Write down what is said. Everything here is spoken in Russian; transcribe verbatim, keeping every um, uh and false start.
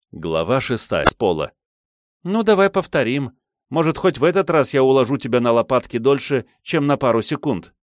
Глава шестая. С пола. «Ну, давай повторим. Может, хоть в этот раз я уложу тебя на лопатки дольше, чем на пару секунд».